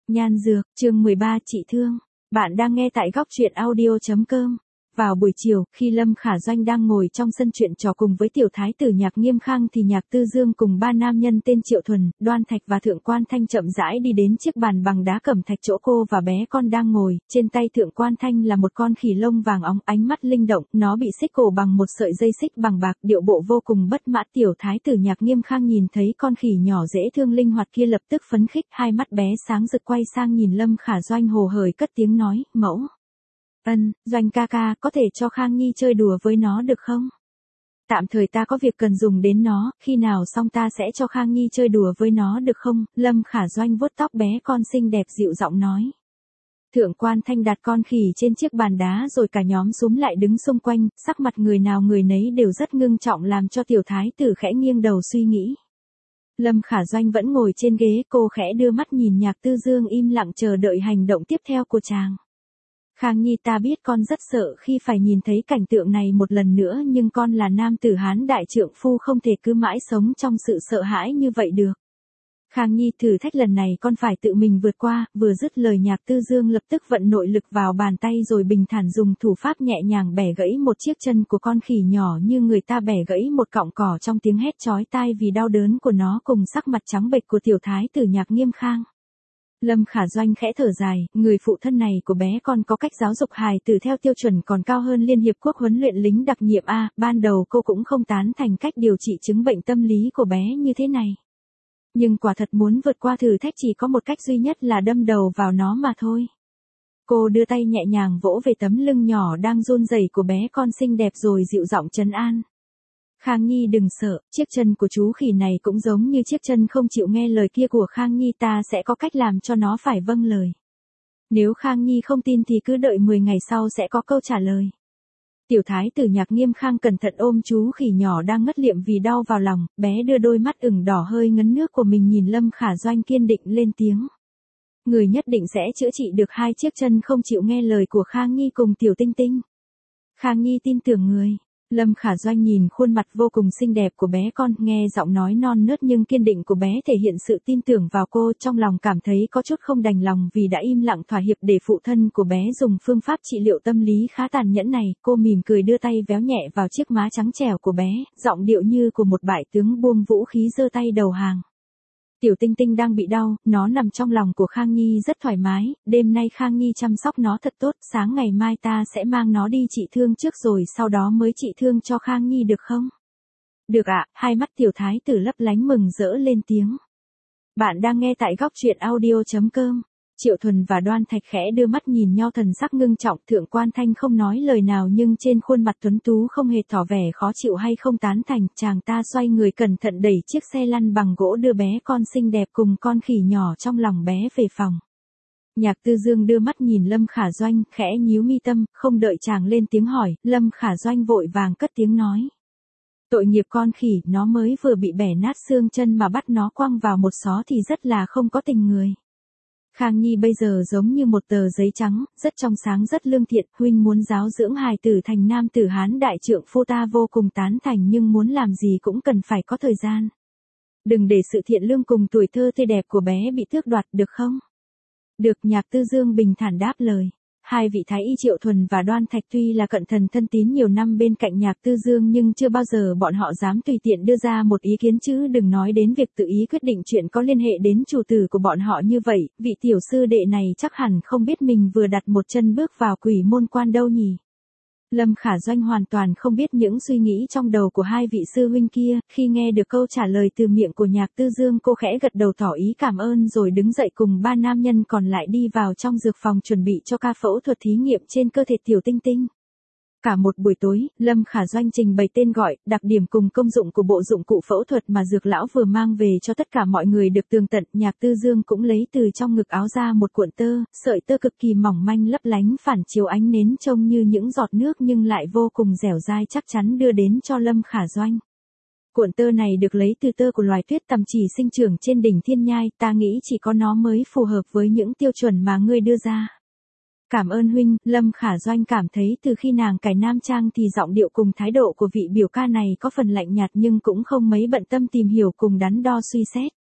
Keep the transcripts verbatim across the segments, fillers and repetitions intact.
Nhan dược, chương mười ba trị thương. Bạn đang nghe tại góc truyện audio chấm com. Vào buổi chiều, khi Lâm Khả Doanh đang ngồi trong sân chuyện trò cùng với tiểu thái tử Nhạc Nghiêm Khang thì Nhạc Tư Dương cùng ba nam nhân tên Triệu Thuần, Đoan Thạch và Thượng Quan Thanh chậm rãi đi đến chiếc bàn bằng đá cẩm thạch chỗ cô và bé con đang ngồi, trên tay Thượng Quan Thanh là một con khỉ lông vàng óng, ánh mắt linh động, nó bị xích cổ bằng một sợi dây xích bằng bạc, điệu bộ vô cùng bất mãn. Tiểu thái tử Nhạc Nghiêm Khang nhìn thấy con khỉ nhỏ dễ thương linh hoạt kia lập tức phấn khích, hai mắt bé sáng rực quay sang nhìn Lâm Khả Doanh hồ hởi cất tiếng nói, mẫu. Ân, Doanh ca ca, có thể cho Khang Nhi chơi đùa với nó được không? Tạm thời ta có việc cần dùng đến nó, khi nào xong ta sẽ cho Khang Nhi chơi đùa với nó được không? Lâm Khả Doanh vuốt tóc bé con xinh đẹp dịu giọng nói. Thượng Quan Thanh đặt con khỉ trên chiếc bàn đá rồi cả nhóm xúm lại đứng xung quanh, sắc mặt người nào người nấy đều rất ngưng trọng làm cho tiểu thái tử khẽ nghiêng đầu suy nghĩ. Lâm Khả Doanh vẫn ngồi trên ghế, cô khẽ đưa mắt nhìn Nhạc Tư Dương im lặng chờ đợi hành động tiếp theo của chàng. Khang Nhi, ta biết con rất sợ khi phải nhìn thấy cảnh tượng này một lần nữa, nhưng con là nam tử Hán đại trượng phu không thể cứ mãi sống trong sự sợ hãi như vậy được. Khang Nhi, thử thách lần này con phải tự mình vượt qua. Vừa dứt lời Nhạc Tư Dương lập tức vận nội lực vào bàn tay rồi bình thản dùng thủ pháp nhẹ nhàng bẻ gãy một chiếc chân của con khỉ nhỏ như người ta bẻ gãy một cọng cỏ, trong tiếng hét chói tai vì đau đớn của nó cùng sắc mặt trắng bệch của tiểu thái tử Nhạc Nghiêm Khang. Lâm Khả Doanh khẽ thở dài, người phụ thân này của bé con có cách giáo dục hài tử theo tiêu chuẩn còn cao hơn Liên Hiệp Quốc huấn luyện lính đặc nhiệm A, ban đầu cô cũng không tán thành cách điều trị chứng bệnh tâm lý của bé như thế này. Nhưng quả thật muốn vượt qua thử thách chỉ có một cách duy nhất là đâm đầu vào nó mà thôi. Cô đưa tay nhẹ nhàng vỗ về tấm lưng nhỏ đang run rẩy của bé con xinh đẹp rồi dịu giọng trấn an. Khang Nhi đừng sợ, chiếc chân của chú khỉ này cũng giống như chiếc chân không chịu nghe lời kia của Khang Nhi, ta sẽ có cách làm cho nó phải vâng lời. Nếu Khang Nhi không tin thì cứ đợi mười ngày sau sẽ có câu trả lời. Tiểu thái tử Nhạc Nghiêm Khang cẩn thận ôm chú khỉ nhỏ đang ngất liệm vì đau vào lòng, bé đưa đôi mắt ửng đỏ hơi ngấn nước của mình nhìn Lâm Khả Doanh kiên định lên tiếng. Người nhất định sẽ chữa trị được hai chiếc chân không chịu nghe lời của Khang Nhi cùng Tiểu Tinh Tinh. Khang Nhi tin tưởng người. Lâm Khả Doanh nhìn khuôn mặt vô cùng xinh đẹp của bé con, nghe giọng nói non nớt nhưng kiên định của bé thể hiện sự tin tưởng vào cô, trong lòng cảm thấy có chút không đành lòng vì đã im lặng thỏa hiệp để phụ thân của bé dùng phương pháp trị liệu tâm lý khá tàn nhẫn này. Cô mỉm cười đưa tay véo nhẹ vào chiếc má trắng trẻo của bé, giọng điệu như của một bại tướng buông vũ khí giơ tay đầu hàng. Tiểu Tinh Tinh đang bị đau, nó nằm trong lòng của Khang Nhi rất thoải mái, đêm nay Khang Nhi chăm sóc nó thật tốt, sáng ngày mai ta sẽ mang nó đi trị thương trước rồi sau đó mới trị thương cho Khang Nhi được không? Được ạ, hai mắt tiểu thái tử lấp lánh mừng rỡ lên tiếng. Bạn đang nghe tại góc truyện audio chấm com. Triệu Thuần và Đoan Thạch khẽ đưa mắt nhìn nhau thần sắc ngưng trọng, Thượng Quan Thanh không nói lời nào nhưng trên khuôn mặt tuấn tú không hề tỏ vẻ khó chịu hay không tán thành, chàng ta xoay người cẩn thận đẩy chiếc xe lăn bằng gỗ đưa bé con xinh đẹp cùng con khỉ nhỏ trong lòng bé về phòng. Nhạc Tư Dương đưa mắt nhìn Lâm Khả Doanh, khẽ nhíu mi tâm, không đợi chàng lên tiếng hỏi, Lâm Khả Doanh vội vàng cất tiếng nói. Tội nghiệp con khỉ, nó mới vừa bị bẻ nát xương chân mà bắt nó quăng vào một xó thì rất là không có tình người. Khang Nhi bây giờ giống như một tờ giấy trắng, rất trong sáng rất lương thiện, huynh muốn giáo dưỡng hài tử thành nam tử Hán đại trượng phu ta vô cùng tán thành, nhưng muốn làm gì cũng cần phải có thời gian. Đừng để sự thiện lương cùng tuổi thơ tươi đẹp của bé bị tước đoạt được không? Được, Nhạc Tư Dương bình thản đáp lời. Hai vị thái y Triệu Thuần và Đoan Thạch tuy là cận thần thân tín nhiều năm bên cạnh Nhạc Tư Dương nhưng chưa bao giờ bọn họ dám tùy tiện đưa ra một ý kiến, chứ đừng nói đến việc tự ý quyết định chuyện có liên hệ đến chủ tử của bọn họ như vậy. Vị tiểu sư đệ này chắc hẳn không biết mình vừa đặt một chân bước vào quỷ môn quan đâu nhỉ. Lâm Khả Doanh hoàn toàn không biết những suy nghĩ trong đầu của hai vị sư huynh kia, khi nghe được câu trả lời từ miệng của Nhạc Tư Dương cô khẽ gật đầu tỏ ý cảm ơn rồi đứng dậy cùng ba nam nhân còn lại đi vào trong dược phòng chuẩn bị cho ca phẫu thuật thí nghiệm trên cơ thể Tiểu Tinh Tinh. Cả một buổi tối, Lâm Khả Doanh trình bày tên gọi, đặc điểm cùng công dụng của bộ dụng cụ phẫu thuật mà dược lão vừa mang về cho tất cả mọi người được tường tận. Nhạc Tư Dương cũng lấy từ trong ngực áo ra một cuộn tơ, sợi tơ cực kỳ mỏng manh lấp lánh phản chiếu ánh nến trông như những giọt nước nhưng lại vô cùng dẻo dai chắc chắn đưa đến cho Lâm Khả Doanh. Cuộn tơ này được lấy từ tơ của loài tuyết tằm chỉ sinh trưởng trên đỉnh Thiên Nhai, ta nghĩ chỉ có nó mới phù hợp với những tiêu chuẩn mà ngươi đưa ra. Cảm ơn huynh. Lâm Khả Doanh cảm thấy từ khi nàng cài nam trang thì giọng điệu cùng thái độ của vị biểu ca này có phần lạnh nhạt nhưng cũng không mấy bận tâm tìm hiểu cùng đắn đo suy xét.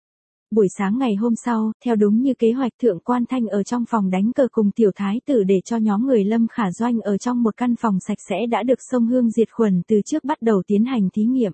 Buổi sáng ngày hôm sau, theo đúng như kế hoạch, Thượng Quan Thanh ở trong phòng đánh cờ cùng tiểu thái tử để cho nhóm người Lâm Khả Doanh ở trong một căn phòng sạch sẽ đã được xông hương diệt khuẩn từ trước bắt đầu tiến hành thí nghiệm.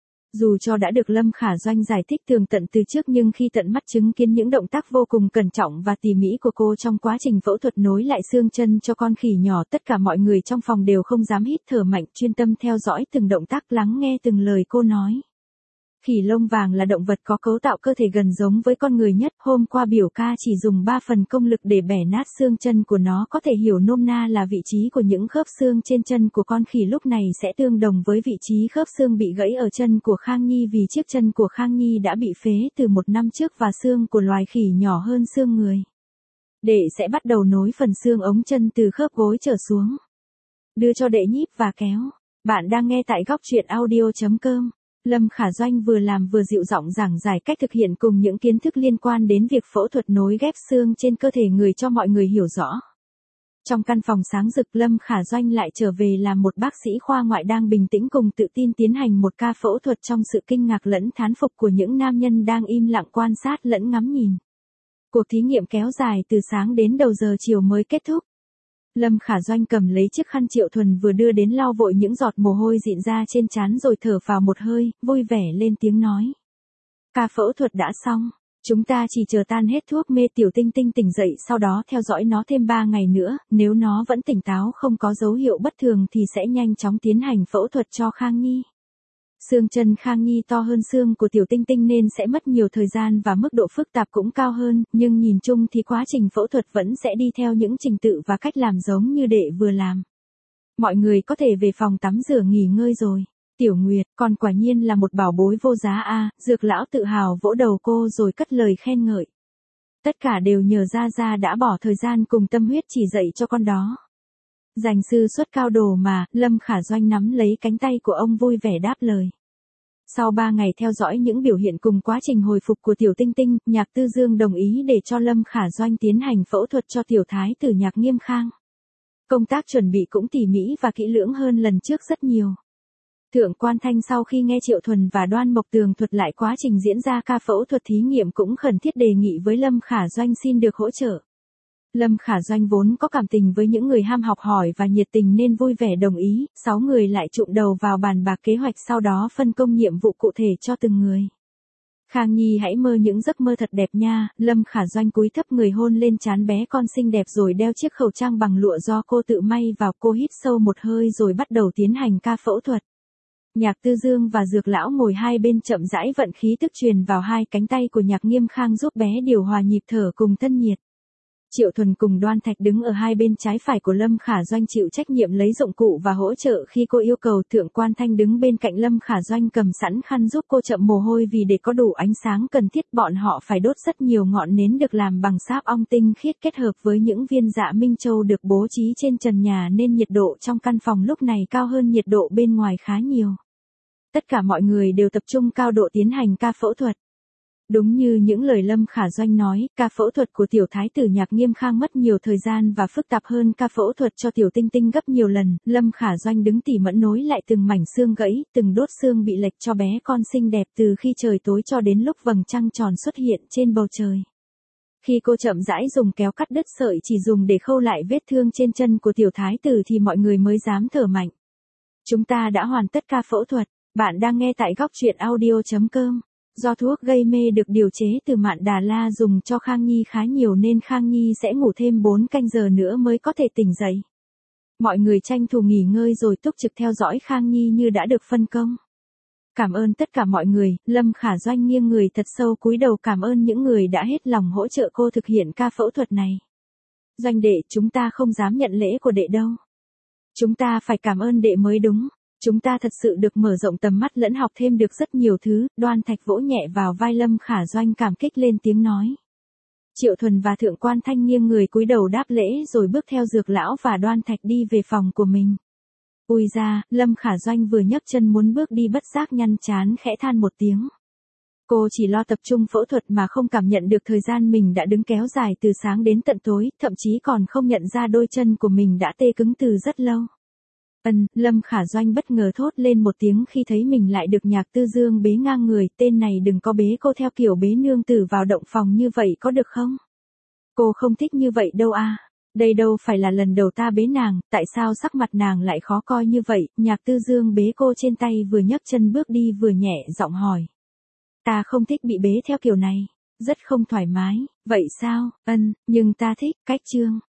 Dù cho đã được Lâm Khả Doanh giải thích tường tận từ trước nhưng khi tận mắt chứng kiến những động tác vô cùng cẩn trọng và tỉ mỉ của cô trong quá trình phẫu thuật nối lại xương chân cho con khỉ nhỏ, tất cả mọi người trong phòng đều không dám hít thở mạnh, chuyên tâm theo dõi từng động tác, lắng nghe từng lời cô nói. Khỉ lông vàng là động vật có cấu tạo cơ thể gần giống với con người nhất. Hôm qua biểu ca chỉ dùng ba phần công lực để bẻ nát xương chân của nó, có thể hiểu nôm na là vị trí của những khớp xương trên chân của con khỉ lúc này sẽ tương đồng với vị trí khớp xương bị gãy ở chân của Khang Nhi, vì chiếc chân của Khang Nhi đã bị phế từ một năm trước và xương của loài khỉ nhỏ hơn xương người. Đệ sẽ bắt đầu nối phần xương ống chân từ khớp gối trở xuống. Đưa cho đệ nhíp và kéo. Bạn đang nghe tại góc truyện audio chấm com. Lâm Khả Doanh vừa làm vừa dịu giọng giảng giải cách thực hiện cùng những kiến thức liên quan đến việc phẫu thuật nối ghép xương trên cơ thể người cho mọi người hiểu rõ. Trong căn phòng sáng rực, Lâm Khả Doanh lại trở về làm một bác sĩ khoa ngoại đang bình tĩnh cùng tự tin tiến hành một ca phẫu thuật trong sự kinh ngạc lẫn thán phục của những nam nhân đang im lặng quan sát lẫn ngắm nhìn. Cuộc thí nghiệm kéo dài từ sáng đến đầu giờ chiều mới kết thúc. Lâm Khả Doanh cầm lấy chiếc khăn Triệu Thuần vừa đưa đến lau vội những giọt mồ hôi dịn ra trên trán rồi thở phào một hơi, vui vẻ lên tiếng nói. Ca phẫu thuật đã xong, chúng ta chỉ chờ tan hết thuốc mê Tiểu Tinh Tinh tỉnh dậy, sau đó theo dõi nó thêm ba ngày nữa, nếu nó vẫn tỉnh táo không có dấu hiệu bất thường thì sẽ nhanh chóng tiến hành phẫu thuật cho Khang Nhi. Xương chân Khang Nhi to hơn xương của Tiểu Tinh Tinh nên sẽ mất nhiều thời gian và mức độ phức tạp cũng cao hơn, nhưng nhìn chung thì quá trình phẫu thuật vẫn sẽ đi theo những trình tự và cách làm giống như đệ vừa làm. Mọi người có thể về phòng tắm rửa nghỉ ngơi rồi. Tiểu Nguyệt, con quả nhiên là một bảo bối vô giá a. Dược lão tự hào vỗ đầu cô rồi cất lời khen ngợi. Tất cả đều nhờ Gia Gia đã bỏ thời gian cùng tâm huyết chỉ dạy cho con đó. Dành sư xuất cao đồ mà. Lâm Khả Doanh nắm lấy cánh tay của ông vui vẻ đáp lời. Sau ba ngày theo dõi những biểu hiện cùng quá trình hồi phục của Tiểu Tinh Tinh, Nhạc Tư Dương đồng ý để cho Lâm Khả Doanh tiến hành phẫu thuật cho tiểu thái tử Nhạc Nghiêm Khang. Công tác chuẩn bị cũng tỉ mỉ và kỹ lưỡng hơn lần trước rất nhiều. Thượng Quan Thanh sau khi nghe Triệu Thuần và Đoan Mộc Tường thuật lại quá trình diễn ra ca phẫu thuật thí nghiệm cũng khẩn thiết đề nghị với Lâm Khả Doanh xin được hỗ trợ. Lâm Khả Doanh vốn có cảm tình với những người ham học hỏi và nhiệt tình nên vui vẻ đồng ý, sáu người lại trụm đầu vào bàn bạc kế hoạch, sau đó phân công nhiệm vụ cụ thể cho từng người. Khang Nhi hãy mơ những giấc mơ thật đẹp nha. Lâm Khả Doanh cúi thấp người hôn lên trán bé con xinh đẹp rồi đeo chiếc khẩu trang bằng lụa do cô tự may vào. Cô hít sâu một hơi rồi bắt đầu tiến hành ca phẫu thuật. Nhạc Tư Dương và Dược lão ngồi hai bên chậm rãi vận khí tức truyền vào hai cánh tay của Nhạc Nghiêm Khang giúp bé điều hòa nhịp thở cùng thân nhiệt. Triệu Thuần cùng Đoan Thạch đứng ở hai bên trái phải của Lâm Khả Doanh chịu trách nhiệm lấy dụng cụ và hỗ trợ khi cô yêu cầu. Thượng Quan Thanh đứng bên cạnh Lâm Khả Doanh cầm sẵn khăn giúp cô chậm mồ hôi, vì để có đủ ánh sáng cần thiết bọn họ phải đốt rất nhiều ngọn nến được làm bằng sáp ong tinh khiết kết hợp với những viên dạ minh châu được bố trí trên trần nhà nên nhiệt độ trong căn phòng lúc này cao hơn nhiệt độ bên ngoài khá nhiều. Tất cả mọi người đều tập trung cao độ tiến hành ca phẫu thuật. Đúng như những lời Lâm Khả Doanh nói, ca phẫu thuật của tiểu thái tử Nhạc Nghiêm Khang mất nhiều thời gian và phức tạp hơn ca phẫu thuật cho Tiểu Tinh Tinh gấp nhiều lần. Lâm Khả Doanh đứng tỉ mẫn nối lại từng mảnh xương gãy, từng đốt xương bị lệch cho bé con xinh đẹp từ khi trời tối cho đến lúc vầng trăng tròn xuất hiện trên bầu trời. Khi cô chậm rãi dùng kéo cắt đứt sợi chỉ dùng để khâu lại vết thương trên chân của tiểu thái tử thì mọi người mới dám thở mạnh. Chúng ta đã hoàn tất ca phẫu thuật. Bạn đang nghe tại góc truyện audio chấm com. Do thuốc gây mê được điều chế từ Mạn Đà La dùng cho Khang Nhi khá nhiều nên Khang Nhi sẽ ngủ thêm bốn canh giờ nữa mới có thể tỉnh dậy. Mọi người tranh thủ nghỉ ngơi rồi túc trực theo dõi Khang Nhi như đã được phân công. Cảm ơn tất cả mọi người. Lâm Khả Doanh nghiêng người thật sâu cúi đầu cảm ơn những người đã hết lòng hỗ trợ cô thực hiện ca phẫu thuật này. Doanh đệ, chúng ta không dám nhận lễ của đệ đâu. Chúng ta phải cảm ơn đệ mới đúng. Chúng ta thật sự được mở rộng tầm mắt lẫn học thêm được rất nhiều thứ. Đoan Thạch vỗ nhẹ vào vai Lâm Khả Doanh cảm kích lên tiếng nói. Triệu Thuần và Thượng Quan Thanh nghiêng người cúi đầu đáp lễ rồi bước theo Dược lão và Đoan Thạch đi về phòng của mình. Ui ra, Lâm Khả Doanh vừa nhấc chân muốn bước đi bất giác nhăn trán khẽ than một tiếng. Cô chỉ lo tập trung phẫu thuật mà không cảm nhận được thời gian mình đã đứng kéo dài từ sáng đến tận tối, thậm chí còn không nhận ra đôi chân của mình đã tê cứng từ rất lâu. Ân, Lâm Khả Doanh bất ngờ thốt lên một tiếng khi thấy mình lại được Nhạc Tư Dương bế ngang người, tên này đừng có bế cô theo kiểu bế nương tử vào động phòng như vậy có được không? Cô không thích như vậy đâu a. Đây đâu phải là lần đầu ta bế nàng, tại sao sắc mặt nàng lại khó coi như vậy? Nhạc Tư Dương bế cô trên tay vừa nhấc chân bước đi vừa nhẹ giọng hỏi. Ta không thích bị bế theo kiểu này, rất không thoải mái. Vậy sao? Ân, nhưng ta thích, cách chương.